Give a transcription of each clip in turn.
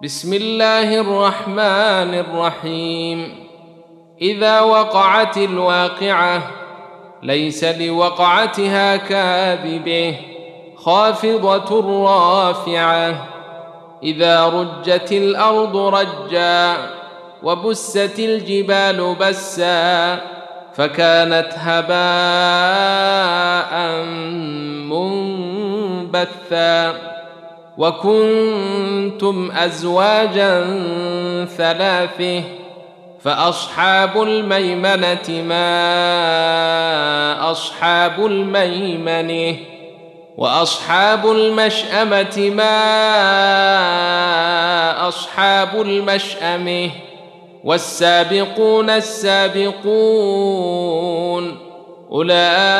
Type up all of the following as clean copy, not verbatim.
بسم الله الرحمن الرحيم. إذا وقعت الواقعة ليس لوقعتها كاذبة خافضة رافعة. إذا رجت الأرض رجا وبست الجبال بسا فكانت هباء منبثا. وكنتم أزواجا ثلاثة فأصحاب الميمنة ما أصحاب الميمنة وأصحاب المشأمة ما أصحاب المشأمة والسابقون السابقون أولئك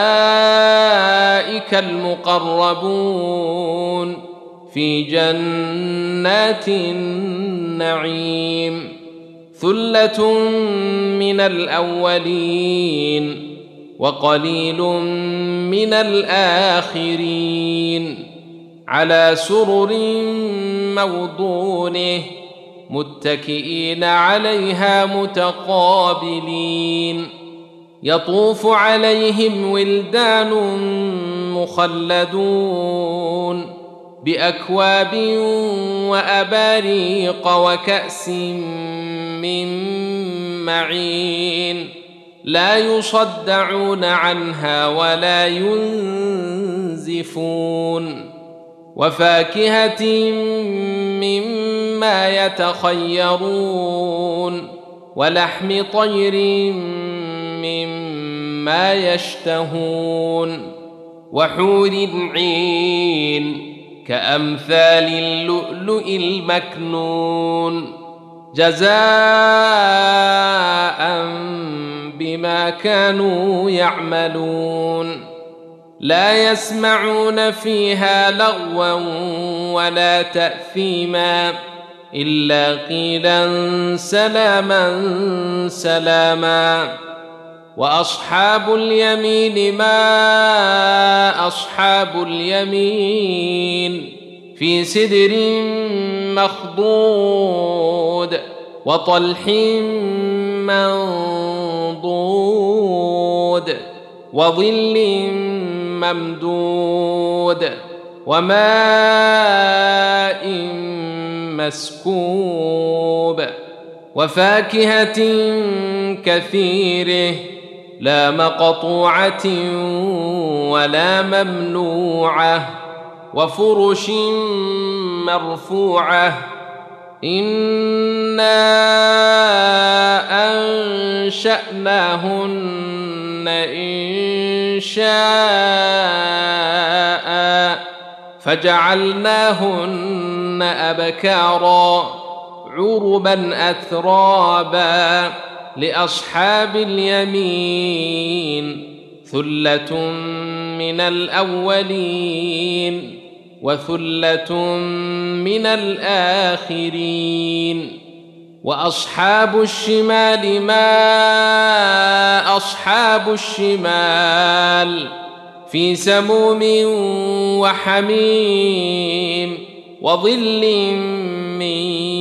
المقربون في جنات النعيم. ثلة من الأولين وقليل من الآخرين على سرر موضونة متكئين عليها متقابلين. يطوف عليهم ولدان مخلدون بأكواب وأباريق وكأس من معين لا يصدعون عنها ولا ينزفون. وفاكهة مما يتخيرون ولحم طير مما يشتهون وحور عين كأمثال اللؤلؤ المكنون جزاء بما كانوا يعملون. لا يسمعون فيها لغوا ولا تأثيما إلا قيلا سلاما سلاما. وأصحاب اليمين ما أصحاب اليمين في سدر مخضود وطلح منضود وظل ممدود وماء مسكوب وفاكهة كثيرة لا مقطوعة ولا ممنوعة وفرش مرفوعة. إنا أنشأناهن إنشاء فجعلناهن أبكارا عربا أترابا لأصحاب اليمين. ثلة من الأولين وثلة من الآخرين. وأصحاب الشمال ما أصحاب الشمال في سموم وحميم وظل من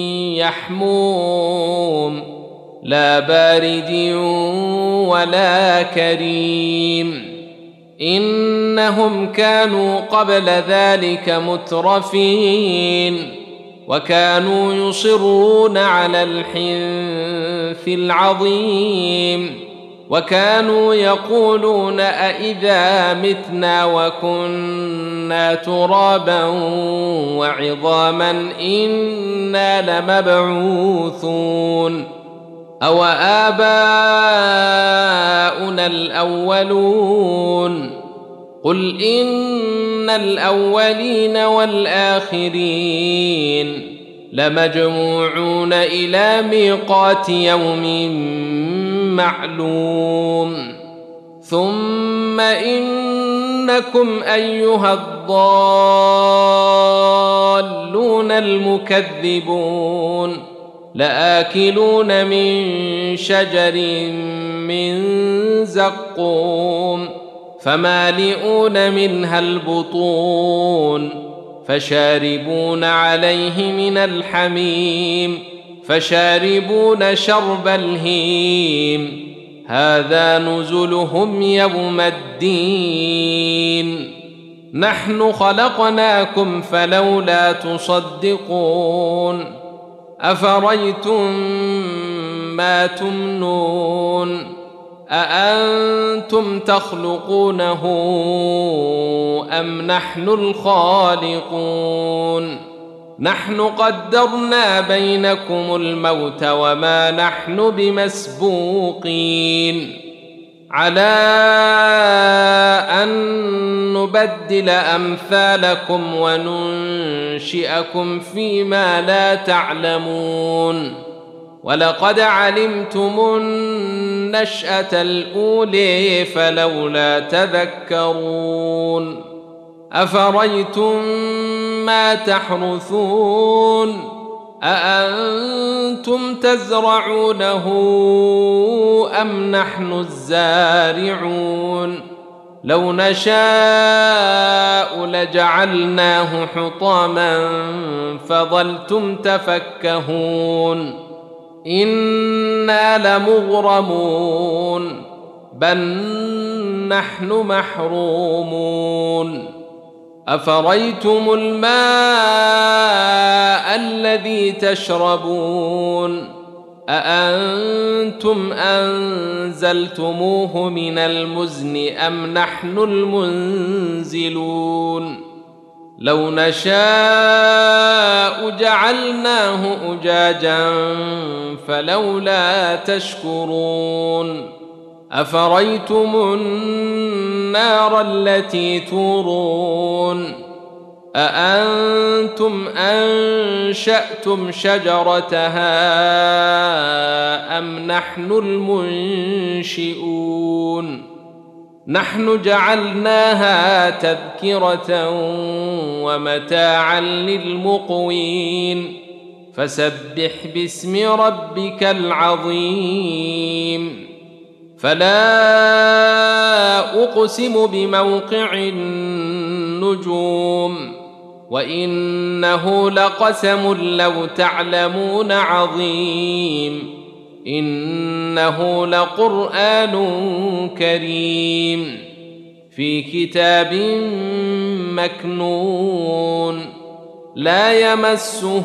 يحموم لا بارد ولا كريم. إنهم كانوا قبل ذلك مترفين وكانوا يصرون على الحنث العظيم وكانوا يقولون أإذا متنا وكنا ترابا وعظاما إنا لمبعوثون أو آباؤنا الأولون. قل إن الأولين والآخرين لمجموعون إلى ميقات يوم معلوم. ثم إنكم أيها الضالون المكذبون لآكلون من شجر من زقوم فمالئون منها البطون فشاربون عليه من الحميم فشاربون شرب الهيم هذا نزلهم يوم الدين نحن خلقناكم فلولا تصدقون أفرأيتم ما تمنون أأنتم تخلقونه أم نحن الخالقون نحن قدرنا بينكم الموت وما نحن بمسبوقين على أن نبدل أمثالكم وننشئكم فيما لا تعلمون ولقد علمتم النشأة الأولى فلولا تذكرون أفرأيتم ما تحرثون أأنتم تزرعونه أم نحن الزارعون لو نشاء لجعلناه حطاما فظلتم تفكهون إنا لمغرمون بل نحن محرومون أفرأيتم الماء الذي تشربون أأنتم أنزلتموه من المزن أم نحن المنزلون لو نشاء جعلناه أجاجا فلولا تشكرون أفرأيتم النار التي تورون أأنتم أنشأتم شجرتها أم نحن المنشئون نحن جعلناها تذكرة ومتاعا للمقوين فسبح باسم ربك العظيم فلا أقسم بموقع النجوم وإنه لقسم لو تعلمون عظيم إنه لقرآن كريم في كتاب مكنون لا يمسه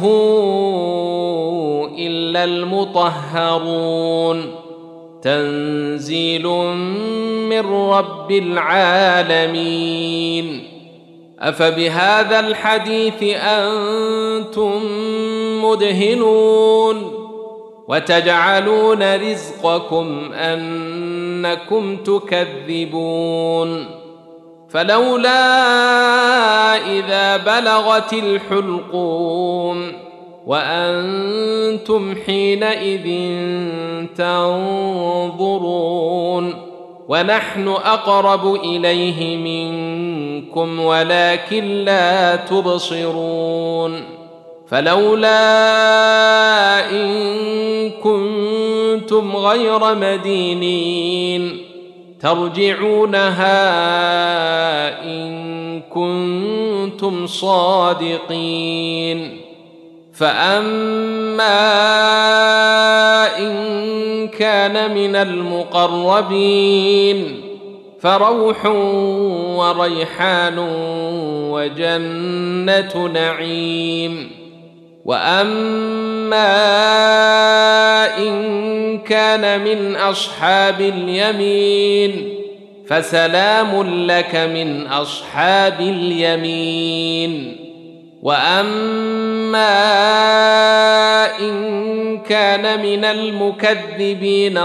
إلا المطهرون تنزيل من رب العالمين أفبهذا الحديث أنتم مدهنون وتجعلون رزقكم أنكم تكذبون فلولا إذا بلغت الحلقوم وأنتم حينئذ تنظرون ونحن أقرب إليه منكم ولكن لا تبصرون فلولا إن كنتم غير مدينين ترجعونها إن كنتم صادقين فأما إن كان من المقربين فروح وريحان وجنة نعيم وأما إن كان من أصحاب اليمين فسلام لك من أصحاب اليمين وأما إن كان من المكذبين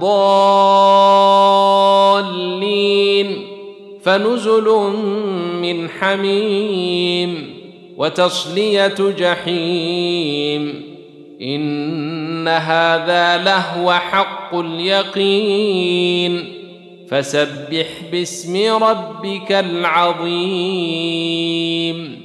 الضالين فنزل من حميم وتصلية جحيم إن هذا لهو حق اليقين فسبح باسم ربك العظيم